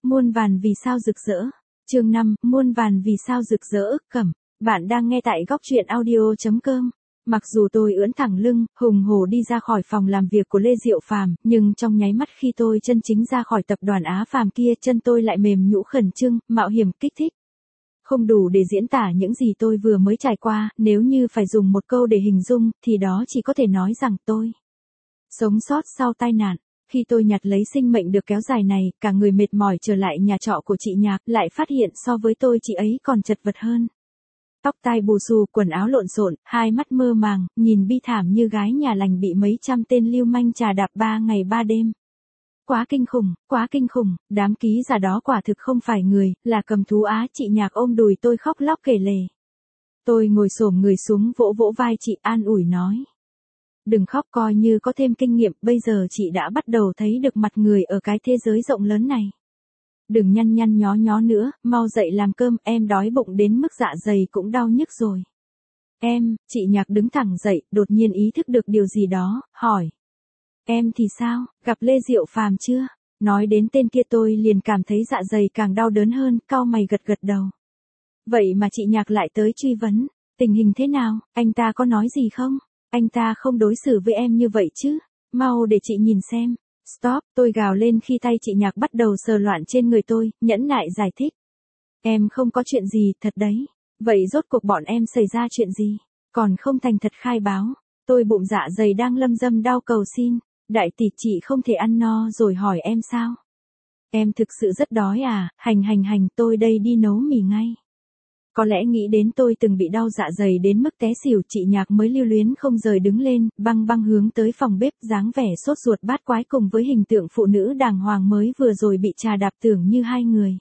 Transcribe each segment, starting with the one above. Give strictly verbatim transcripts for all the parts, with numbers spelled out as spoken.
Muôn vàn vì sao rực rỡ. Chương năm, muôn vàn vì sao rực rỡ. Cẩm, bạn đang nghe tại góc truyện audio chấm com. Mặc dù tôi ưỡn thẳng lưng, hùng hổ đi ra khỏi phòng làm việc của Lê Diệu Phàm, nhưng trong nháy mắt khi tôi chân chính ra khỏi tập đoàn Á Phàm kia, chân tôi lại mềm nhũn khẩn trương, mạo hiểm, kích thích. Không đủ để diễn tả những gì tôi vừa mới trải qua, nếu như phải dùng một câu để hình dung, thì đó chỉ có thể nói rằng tôi sống sót sau tai nạn. Khi tôi nhặt lấy sinh mệnh được kéo dài này, cả người mệt mỏi trở lại nhà trọ của chị Nhạc, lại phát hiện so với tôi chị ấy còn chật vật hơn. Tóc tai bù xù, quần áo lộn xộn, hai mắt mơ màng, nhìn bi thảm như gái nhà lành bị mấy trăm tên lưu manh trà đạp ba ngày ba đêm. Quá kinh khủng, quá kinh khủng, đám ký giả đó quả thực không phải người, là cầm thú á. Chị Nhạc ôm đùi tôi khóc lóc kể lể. Tôi ngồi xổm người xuống vỗ vỗ vai chị, an ủi nói. Đừng khóc, coi như có thêm kinh nghiệm, bây giờ chị đã bắt đầu thấy được mặt người ở cái thế giới rộng lớn này. Đừng nhăn nhăn nhó nhó nữa, mau dậy làm cơm, em đói bụng đến mức dạ dày cũng đau nhức rồi. Em, chị Nhạc đứng thẳng dậy, đột nhiên ý thức được điều gì đó, hỏi. Em thì sao, gặp Lê Diệu Phàm chưa? Nói đến tên kia tôi liền cảm thấy dạ dày càng đau đớn hơn, cau mày gật gật đầu. Vậy mà chị Nhạc lại tới truy vấn, tình hình thế nào, anh ta có nói gì không? Anh ta không đối xử với em như vậy chứ? Mau để chị nhìn xem. Stop, tôi gào lên khi tay chị Nhạc bắt đầu sờ loạn trên người tôi, nhẫn nại giải thích. Em không có chuyện gì, thật đấy. Vậy rốt cuộc bọn em xảy ra chuyện gì? Còn không thành thật khai báo. Tôi bụng dạ dày đang lâm dâm đau cầu xin. Đại tỷ, chị không thể ăn no rồi hỏi em sao? Em thực sự rất đói à? Hành hành hành, tôi đây đi nấu mì ngay. Có lẽ nghĩ đến tôi từng bị đau dạ dày đến mức té xỉu, chị Nhạc mới lưu luyến không rời đứng lên, băng băng hướng tới phòng bếp, dáng vẻ sốt ruột bát quái cùng với hình tượng phụ nữ đàng hoàng mới vừa rồi bị trà đạp tưởng như hai người.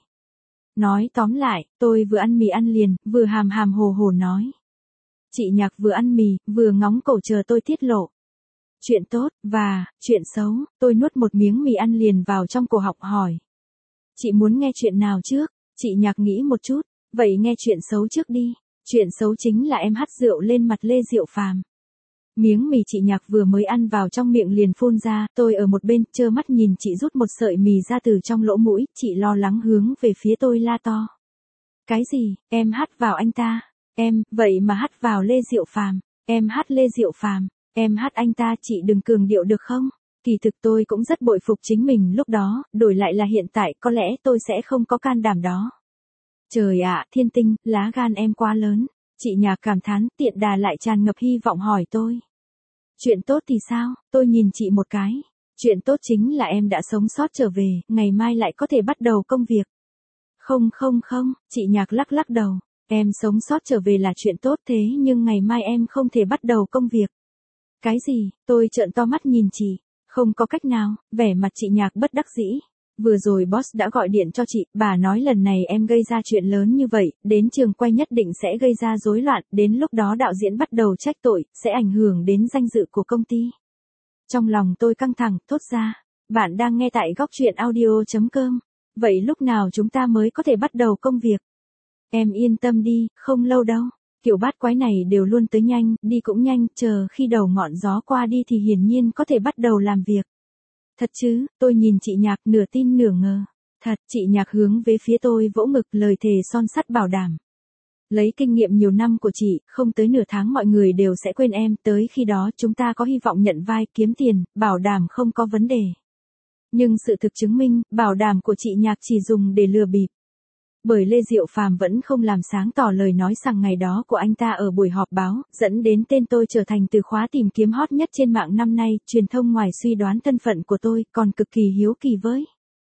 Nói tóm lại, tôi vừa ăn mì ăn liền, vừa hàm hàm hồ hồ nói. Chị Nhạc vừa ăn mì, vừa ngóng cổ chờ tôi tiết lộ. Chuyện tốt, và, chuyện xấu, tôi nuốt một miếng mì ăn liền vào trong cổ họng hỏi. Chị muốn nghe chuyện nào trước? Chị Nhạc nghĩ một chút. Vậy nghe chuyện xấu trước đi. Chuyện xấu chính là em hắt rượu lên mặt Lê Diệu Phàm. Miếng mì chị Nhạc vừa mới ăn vào trong miệng liền phun ra, tôi ở một bên trơ mắt nhìn chị rút một sợi mì ra từ trong lỗ mũi, chị lo lắng hướng về phía tôi la to. Cái gì, em hắt vào anh ta? Em, vậy mà hắt vào Lê Diệu Phàm. Em hắt Lê Diệu Phàm. Em hắt anh ta, chị đừng cường điệu được không? Kỳ thực tôi cũng rất bội phục chính mình lúc đó, đổi lại là hiện tại có lẽ tôi sẽ không có can đảm đó. Trời ạ, thiên tinh, lá gan em quá lớn. Chị Nhạc cảm thán, tiện đà lại tràn ngập hy vọng hỏi tôi. Chuyện tốt thì sao? Tôi nhìn chị một cái. Chuyện tốt chính là em đã sống sót trở về, ngày mai lại có thể bắt đầu công việc. Không không không, chị Nhạc lắc lắc đầu. Em sống sót trở về là chuyện tốt, thế nhưng ngày mai em không thể bắt đầu công việc. Cái gì? Tôi trợn to mắt nhìn chị. Không có cách nào, vẻ mặt chị Nhạc bất đắc dĩ. Vừa rồi boss đã gọi điện cho chị, bà nói lần này em gây ra chuyện lớn như vậy, đến trường quay nhất định sẽ gây ra rối loạn, đến lúc đó đạo diễn bắt đầu trách tội, sẽ ảnh hưởng đến danh dự của công ty. Trong lòng tôi căng thẳng, thốt ra, bạn đang nghe tại góc truyện audio chấm com. Vậy lúc nào chúng ta mới có thể bắt đầu công việc? Em yên tâm đi, không lâu đâu. Kiểu bát quái này đều luôn tới nhanh, đi cũng nhanh, chờ khi đầu ngọn gió qua đi thì hiển nhiên có thể bắt đầu làm việc. Thật chứ? Tôi nhìn chị Nhạc nửa tin nửa ngờ. Thật, chị Nhạc hướng về phía tôi vỗ ngực, lời thề son sắt bảo đảm. Lấy kinh nghiệm nhiều năm của chị, không tới nửa tháng mọi người đều sẽ quên em, tới khi đó chúng ta có hy vọng nhận vai, kiếm tiền, bảo đảm không có vấn đề. Nhưng sự thực chứng minh, bảo đảm của chị Nhạc chỉ dùng để lừa bịp. Bởi Lê Diệu Phàm vẫn không làm sáng tỏ lời nói rằng ngày đó của anh ta ở buổi họp báo, dẫn đến tên tôi trở thành từ khóa tìm kiếm hot nhất trên mạng năm nay, truyền thông ngoài suy đoán thân phận của tôi, còn cực kỳ hiếu kỳ với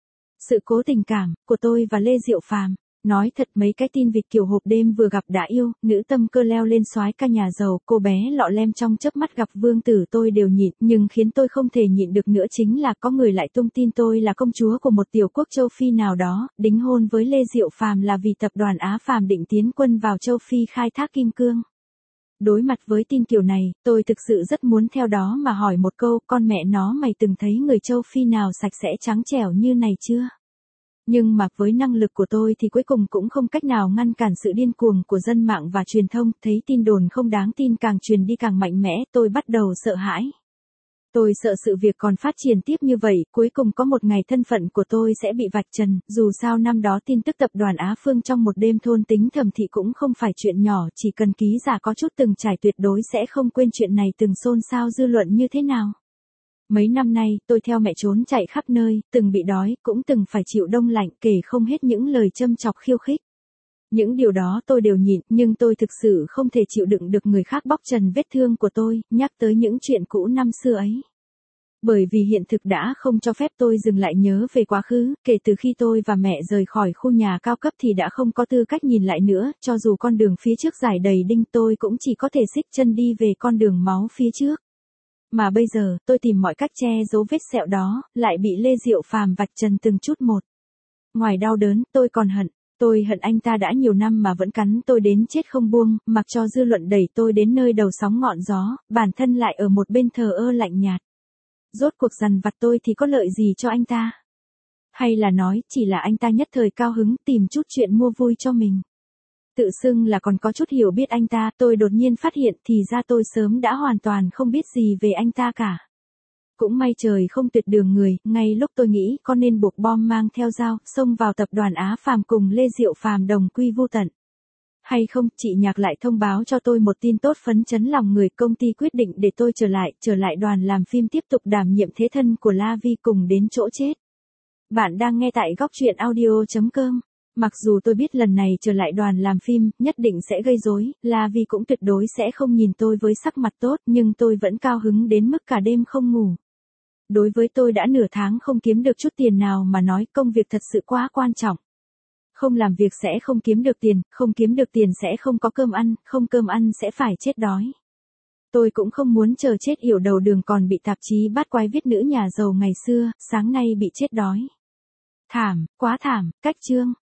sự cố tình cảm của tôi và Lê Diệu Phàm. Nói thật, mấy cái tin vịt kiểu hộp đêm vừa gặp đã yêu, nữ tâm cơ leo lên soái ca nhà giàu, cô bé lọ lem trong chớp mắt gặp vương tử tôi đều nhịn, nhưng khiến tôi không thể nhịn được nữa chính là có người lại tung tin tôi là công chúa của một tiểu quốc châu Phi nào đó, đính hôn với Lê Diệu Phàm là vì tập đoàn Á Phàm định tiến quân vào châu Phi khai thác kim cương. Đối mặt với tin kiểu này, tôi thực sự rất muốn theo đó mà hỏi một câu, con mẹ nó mày từng thấy người châu Phi nào sạch sẽ trắng trẻo như này chưa? Nhưng mà với năng lực của tôi thì cuối cùng cũng không cách nào ngăn cản sự điên cuồng của dân mạng và truyền thông, thấy tin đồn không đáng tin càng truyền đi càng mạnh mẽ, tôi bắt đầu sợ hãi. Tôi sợ sự việc còn phát triển tiếp như vậy, cuối cùng có một ngày thân phận của tôi sẽ bị vạch trần, dù sao năm đó tin tức tập đoàn Á Phương trong một đêm thôn tính Thẩm Thị cũng không phải chuyện nhỏ, chỉ cần ký giả có chút từng trải tuyệt đối sẽ không quên chuyện này từng xôn xao dư luận như thế nào. Mấy năm nay, tôi theo mẹ trốn chạy khắp nơi, từng bị đói, cũng từng phải chịu đông lạnh, kể không hết những lời châm chọc khiêu khích. Những điều đó tôi đều nhịn, nhưng tôi thực sự không thể chịu đựng được người khác bóc trần vết thương của tôi, nhắc tới những chuyện cũ năm xưa ấy. Bởi vì hiện thực đã không cho phép tôi dừng lại nhớ về quá khứ, kể từ khi tôi và mẹ rời khỏi khu nhà cao cấp thì đã không có tư cách nhìn lại nữa, cho dù con đường phía trước dài đầy đinh tôi cũng chỉ có thể xích chân đi về con đường máu phía trước. Mà bây giờ, tôi tìm mọi cách che giấu vết sẹo đó, lại bị Lê Diệu Phàm vạch trần từng chút một. Ngoài đau đớn, tôi còn hận. Tôi hận anh ta đã nhiều năm mà vẫn cắn tôi đến chết không buông, mặc cho dư luận đẩy tôi đến nơi đầu sóng ngọn gió, bản thân lại ở một bên thờ ơ lạnh nhạt. Rốt cuộc dằn vặt tôi thì có lợi gì cho anh ta? Hay là nói, chỉ là anh ta nhất thời cao hứng tìm chút chuyện mua vui cho mình. Tự xưng là còn có chút hiểu biết anh ta, tôi đột nhiên phát hiện thì ra tôi sớm đã hoàn toàn không biết gì về anh ta cả. Cũng may trời không tuyệt đường người, ngay lúc tôi nghĩ có nên buộc bom mang theo dao, xông vào tập đoàn Á Phàm cùng Lê Diệu Phàm đồng quy vu tận. Hay không, chị Nhạc lại thông báo cho tôi một tin tốt phấn chấn lòng người, công ty quyết định để tôi trở lại, trở lại đoàn làm phim tiếp tục đảm nhiệm thế thân của La Vi cùng đến chỗ chết. Bạn đang nghe tại góc truyện audio chấm com. Mặc dù tôi biết lần này trở lại đoàn làm phim, nhất định sẽ gây rối, La Vi cũng tuyệt đối sẽ không nhìn tôi với sắc mặt tốt, nhưng tôi vẫn cao hứng đến mức cả đêm không ngủ. Đối với tôi đã nửa tháng không kiếm được chút tiền nào mà nói công việc thật sự quá quan trọng. Không làm việc sẽ không kiếm được tiền, không kiếm được tiền sẽ không có cơm ăn, không cơm ăn sẽ phải chết đói. Tôi cũng không muốn chờ chết yểu đầu đường còn bị tạp chí bát quái viết nữ nhà giàu ngày xưa, sáng nay bị chết đói. Thảm, quá thảm, cách chương.